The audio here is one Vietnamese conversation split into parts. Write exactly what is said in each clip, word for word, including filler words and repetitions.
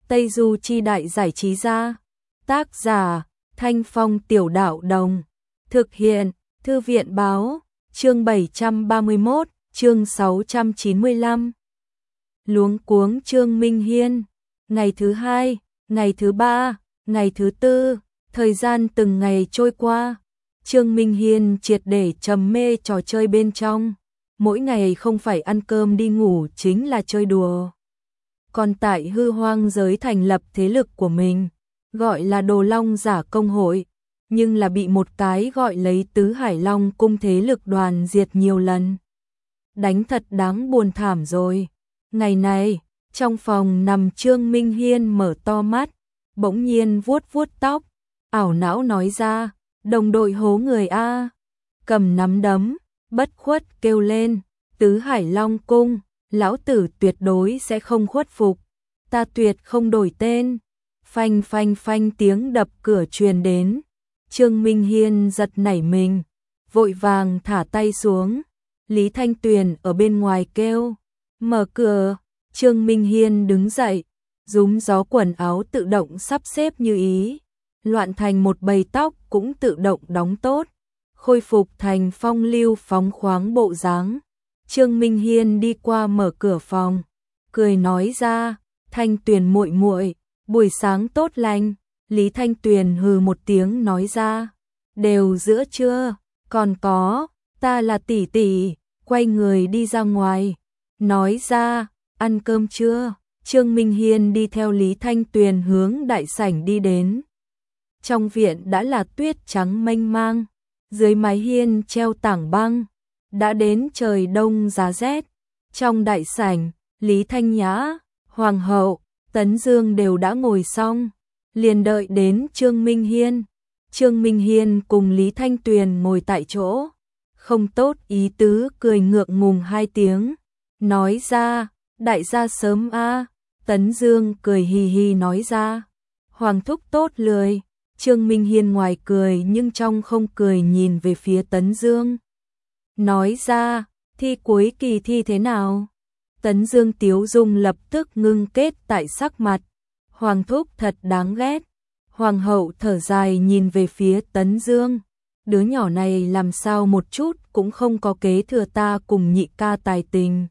Tây Du Chi Đại Giải Trí Gia. Tác giả, Thanh Phong Tiểu Đạo Đồng. Thực hiện, Thư viện Báo. Chương bảy trăm ba mươi mốt, chương sáu trăm chín mươi lăm. Luống cuống Trương Minh Hiên. Ngày thứ hai, ngày thứ ba, ngày thứ tư, thời gian từng ngày trôi qua. Trương Minh Hiên triệt để trầm mê trò chơi bên trong. Mỗi ngày không phải ăn cơm đi ngủ chính là chơi đùa. Còn tại hư hoang giới thành lập thế lực của mình, gọi là Đồ Long Giả Công Hội, nhưng là bị một cái gọi lấy Tứ Hải Long Cung thế lực đoàn diệt nhiều lần. Đánh thật đáng buồn thảm rồi. Ngày này, trong phòng nằm Trương Minh Hiên mở to mắt, bỗng nhiên vuốt vuốt tóc, ảo não nói ra, đồng đội hố người a. Cầm nắm đấm, bất khuất kêu lên, Tứ Hải Long Cung, lão tử tuyệt đối sẽ không khuất phục, ta tuyệt không đổi tên. Phanh phanh phanh tiếng đập cửa truyền đến. Trương Minh Hiên giật nảy mình, vội vàng thả tay xuống. Lý Thanh Tuyền ở bên ngoài kêu, mở cửa. Trương Minh Hiên đứng dậy, rúm gió quần áo tự động sắp xếp như ý, loạn thành một bầy tóc cũng tự động đóng tốt, khôi phục thành phong lưu phóng khoáng bộ dáng. Trương Minh Hiên đi qua mở cửa phòng, cười nói ra, Thanh Tuyền muội muội, buổi sáng tốt lành. Lý Thanh Tuyền hừ một tiếng nói ra, đều giữa trưa, còn có, ta là tỷ tỷ, quay người đi ra ngoài, nói ra, ăn cơm chưa? Trương Minh Hiên đi theo Lý Thanh Tuyền hướng đại sảnh đi đến. Trong viện đã là tuyết trắng mênh mang, dưới mái hiên treo tảng băng, đã đến trời đông giá rét. Trong đại sảnh, Lý Thanh Nhã, Hoàng hậu, Tấn Dương đều đã ngồi xong, liền đợi đến Trương Minh Hiên. Trương Minh Hiên cùng Lý Thanh Tuyền ngồi tại chỗ, không tốt ý tứ cười ngượng ngùng hai tiếng, nói ra, đại gia sớm a. Tấn Dương cười hì hì nói ra, Hoàng thúc tốt lười. Trương Minh Hiên ngoài cười nhưng trong không cười nhìn về phía Tấn Dương, nói ra, thi cuối kỳ thi thế nào? Tấn Dương tiếu dung lập tức ngưng kết tại sắc mặt, Hoàng thúc thật đáng ghét. Hoàng hậu thở dài nhìn về phía Tấn Dương, đứa nhỏ này làm sao một chút cũng không có kế thừa ta cùng nhị ca tài tình.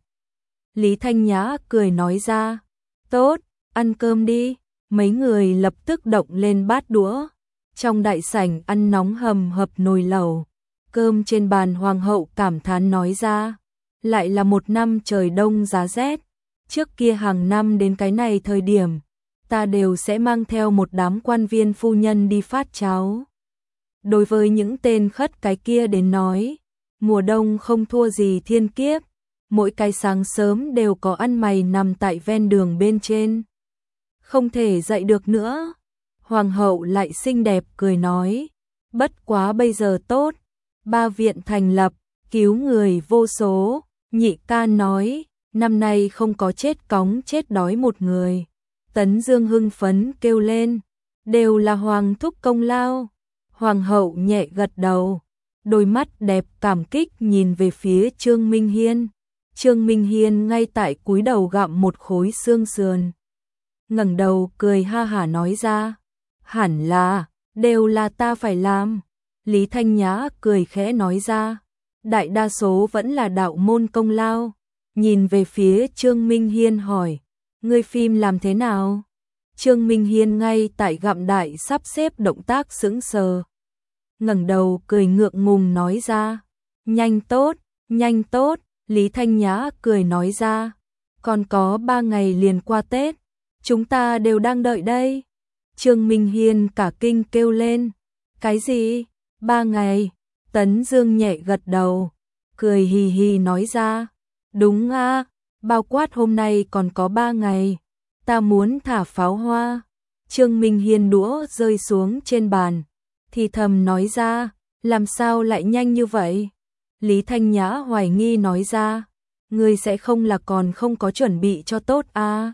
Lý Thanh Nhã cười nói ra, tốt, ăn cơm đi. Mấy người lập tức động lên bát đũa. Trong đại sảnh ăn nóng hầm hập nồi lẩu, cơm trên bàn. Hoàng hậu cảm thán nói ra, lại là một năm trời đông giá rét. Trước kia hàng năm đến cái này thời điểm, ta đều sẽ mang theo một đám quan viên phu nhân đi phát cháo. Đối với những tên khất cái kia đến nói, mùa đông không thua gì thiên kiếp, mỗi cái sáng sớm đều có ăn mày nằm tại ven đường bên trên, không thể dậy được nữa. Hoàng hậu lại xinh đẹp cười nói, bất quá bây giờ tốt, ba viện thành lập, cứu người vô số. Nhị ca nói, năm nay không có chết cóng chết đói một người. Tấn Dương hưng phấn kêu lên, đều là Hoàng thúc công lao. Hoàng hậu nhẹ gật đầu, đôi mắt đẹp cảm kích nhìn về phía Trương Minh Hiên. Trương Minh Hiên ngay tại cúi đầu gặm một khối xương sườn, ngẩng đầu cười ha hả nói ra, hẳn là, đều là ta phải làm. Lý Thanh Nhã cười khẽ nói ra, đại đa số vẫn là đạo môn công lao. Nhìn về phía Trương Minh Hiên hỏi, ngươi phim làm thế nào? Trương Minh Hiên ngay tại gặm đại sắp xếp động tác sững sờ, ngẩng đầu cười ngượng ngùng nói ra, nhanh tốt, nhanh tốt. Lý Thanh Nhã cười nói ra, còn có ba ngày liền qua Tết, chúng ta đều đang đợi đây. Trương Minh Hiên cả kinh kêu lên, cái gì? Ba ngày? Tấn Dương nhẹ gật đầu, cười hì hì nói ra, đúng a, bao quát hôm nay còn có ba ngày, ta muốn thả pháo hoa. Trương Minh Hiên đũa rơi xuống trên bàn, thì thầm nói ra, làm sao lại nhanh như vậy? Lý Thanh Nhã hoài nghi nói ra, ngươi sẽ không là còn không có chuẩn bị cho tốt à?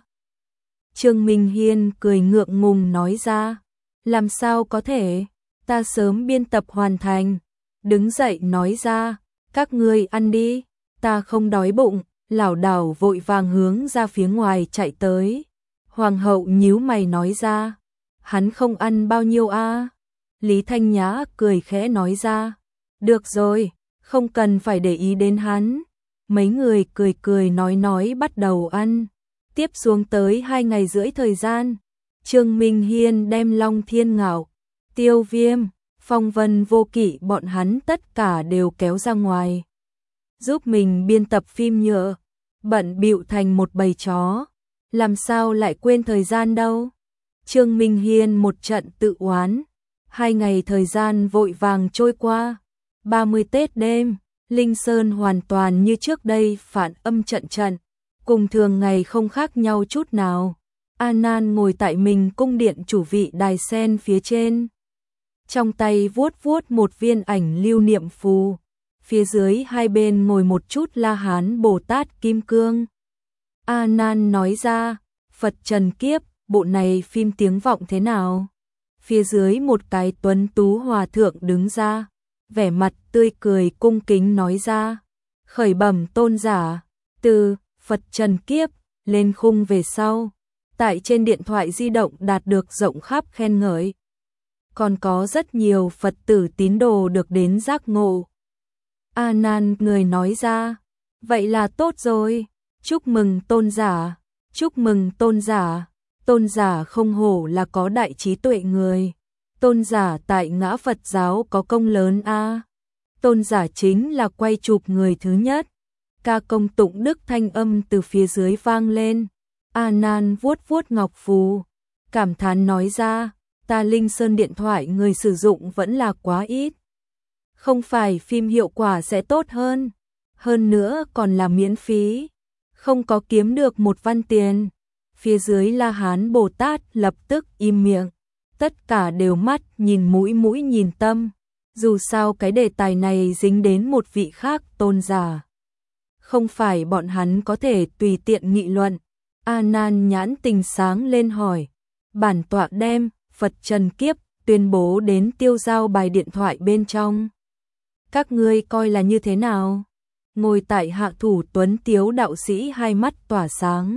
Trương Minh Hiên cười ngượng ngùng nói ra, làm sao có thể, ta sớm biên tập hoàn thành. Đứng dậy nói ra, các ngươi ăn đi, ta không đói bụng. Lảo đảo vội vàng hướng ra phía ngoài chạy tới. Hoàng hậu nhíu mày nói ra, hắn không ăn bao nhiêu a? Lý Thanh Nhã cười khẽ nói ra, được rồi, không cần phải để ý đến hắn. Mấy người cười cười nói nói bắt đầu ăn. Tiếp xuống tới hai ngày rưỡi thời gian, Trương Minh Hiên đem Long Thiên Ngạo, Tiêu Viêm, Phong Vân Vô Kỵ bọn hắn tất cả đều kéo ra ngoài, giúp mình biên tập phim nhựa, bận bịu thành một bầy chó, làm sao lại quên thời gian đâu. Trương Minh Hiên một trận tự oán, hai ngày thời gian vội vàng trôi qua, ba mươi Tết đêm, Linh Sơn hoàn toàn như trước đây phản âm trận trận, cùng thường ngày không khác nhau chút nào. A Nan ngồi tại mình cung điện chủ vị đài sen phía trên, trong tay vuốt vuốt một viên ảnh lưu niệm phù, phía dưới hai bên ngồi một chút La Hán Bồ Tát Kim Cương. A Nan nói ra, Phật Trần Kiếp, bộ này phim tiếng vọng thế nào? Phía dưới một cái tuấn tú hòa thượng đứng ra, vẻ mặt tươi cười cung kính nói ra, khởi bẩm tôn giả, từ Phật Trần Kiếp lên khung về sau, tại trên điện thoại di động đạt được rộng khắp khen ngợi. Còn có rất nhiều Phật tử tín đồ được đến giác ngộ. A Nan người nói ra, vậy là tốt rồi, chúc mừng tôn giả, chúc mừng tôn giả, tôn giả không hổ là có đại trí tuệ người, tôn giả tại ngã Phật giáo có công lớn a. Tôn giả chính là quay chụp người thứ nhất. Ca công tụng đức thanh âm từ phía dưới vang lên. A Nan vuốt vuốt ngọc phù, cảm thán nói ra, ta Linh Sơn điện thoại người sử dụng vẫn là quá ít. Không phải phim hiệu quả sẽ tốt hơn, hơn nữa còn là miễn phí, không có kiếm được một văn tiền. Phía dưới La Hán Bồ Tát lập tức im miệng, tất cả đều mắt nhìn mũi mũi nhìn tâm, dù sao cái đề tài này dính đến một vị khác tôn giả, không phải bọn hắn có thể tùy tiện nghị luận. A Nan nhãn tình sáng lên hỏi, bản tọa đem Phật Trần Kiếp tuyên bố đến tiêu giao bài điện thoại bên trong, các ngươi coi là như thế nào? Ngồi tại hạ thủ tuấn tiếu đạo sĩ hai mắt tỏa sáng,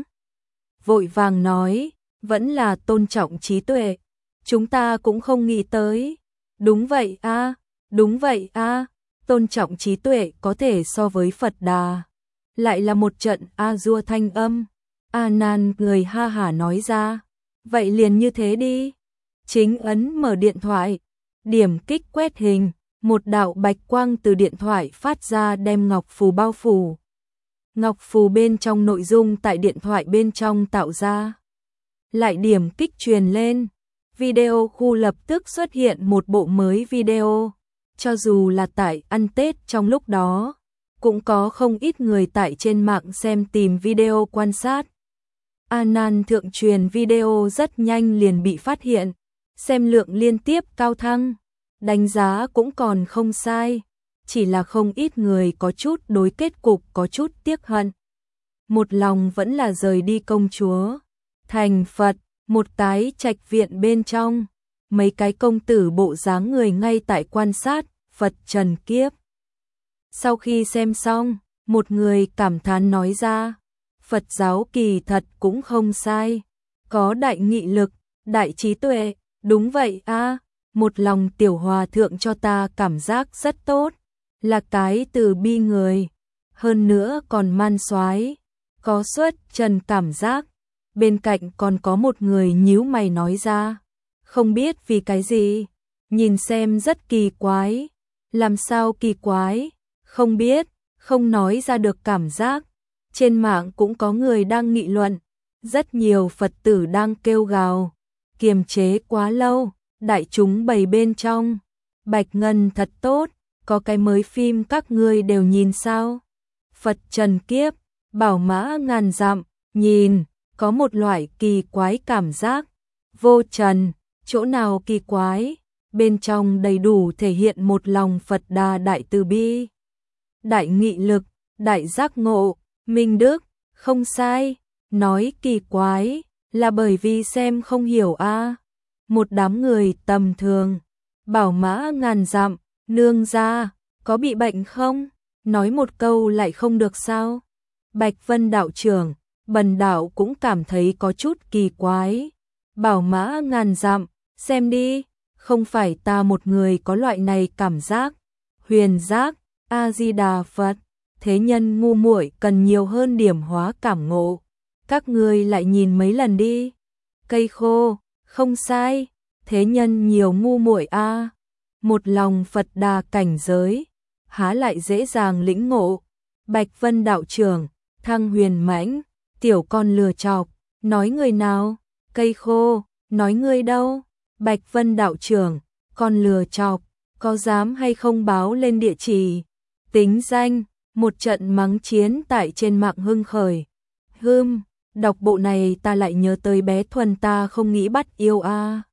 vội vàng nói, vẫn là tôn trọng trí tuệ, chúng ta cũng không nghĩ tới. Đúng vậy a, đúng vậy a, tôn trọng trí tuệ có thể so với Phật Đà. Lại là một trận a dua thanh âm. A Nan người ha hả nói ra, vậy liền như thế đi. Chính ấn mở điện thoại, điểm kích quét hình, một đạo bạch quang từ điện thoại phát ra đem ngọc phù bao phủ. Ngọc phù bên trong nội dung tại điện thoại bên trong tạo ra. Lại điểm kích truyền lên, video khu lập tức xuất hiện một bộ mới video. Cho dù là tại ăn Tết trong lúc đó, cũng có không ít người tại trên mạng xem tìm video quan sát. A Nan thượng truyền video rất nhanh liền bị phát hiện, xem lượng liên tiếp cao thăng, đánh giá cũng còn không sai, chỉ là không ít người có chút đối kết cục có chút tiếc hận. Một lòng vẫn là rời đi công chúa thành Phật, một tái trạch viện bên trong, mấy cái công tử bộ dáng người ngay tại quan sát Phật Trần Kiếp. Sau khi xem xong, một người cảm thán nói ra, Phật giáo kỳ thật cũng không sai, có đại nghị lực, đại trí tuệ, đúng vậy a, một lòng tiểu hòa thượng cho ta cảm giác rất tốt, là cái từ bi người, hơn nữa còn man soái, có xuất trần cảm giác. Bên cạnh còn có một người nhíu mày nói ra, không biết vì cái gì, nhìn xem rất kỳ quái. Làm sao kỳ quái? Không biết, không nói ra được cảm giác. Trên mạng cũng có người đang nghị luận, rất nhiều Phật tử đang kêu gào, kiềm chế quá lâu, đại chúng bầy bên trong. Bạch Ngân thật tốt, có cái mới phim các ngươi đều nhìn sao? Phật Trần Kiếp, bảo mã ngàn dặm, nhìn, có một loại kỳ quái cảm giác. Vô trần, chỗ nào kỳ quái? Bên trong đầy đủ thể hiện một lòng Phật Đà đại từ bi, đại nghị lực, đại giác ngộ, minh đức, không sai. Nói kỳ quái là bởi vì xem không hiểu a. Một đám người tầm thường, bảo mã ngàn dặm, nương gia, có bị bệnh không? Nói một câu lại không được sao? Bạch Vân đạo trưởng, Bần đạo cũng cảm thấy có chút kỳ quái. Bảo mã ngàn dặm, xem đi, không phải ta một người có loại này cảm giác. Huyền giác, A-di-đà Phật, thế nhân ngu muội cần nhiều hơn điểm hóa cảm ngộ. Các ngươi lại nhìn mấy lần đi. Cây khô, không sai, thế nhân nhiều ngu muội a. Một lòng Phật đà cảnh giới, há lại dễ dàng lĩnh ngộ. Bạch Vân đạo trưởng, Thăng Huyền mãnh, tiểu con lừa chọc, nói người nào? Cây khô, nói ngươi đâu? Bạch Vân đạo trưởng, con lừa chọc, có dám hay không báo lên địa chỉ? Tính danh, một trận mắng chiến tại trên mạng hưng khởi. Hưm, đọc bộ này ta lại nhớ tới bé Thuần ta không nghĩ bắt yêu a.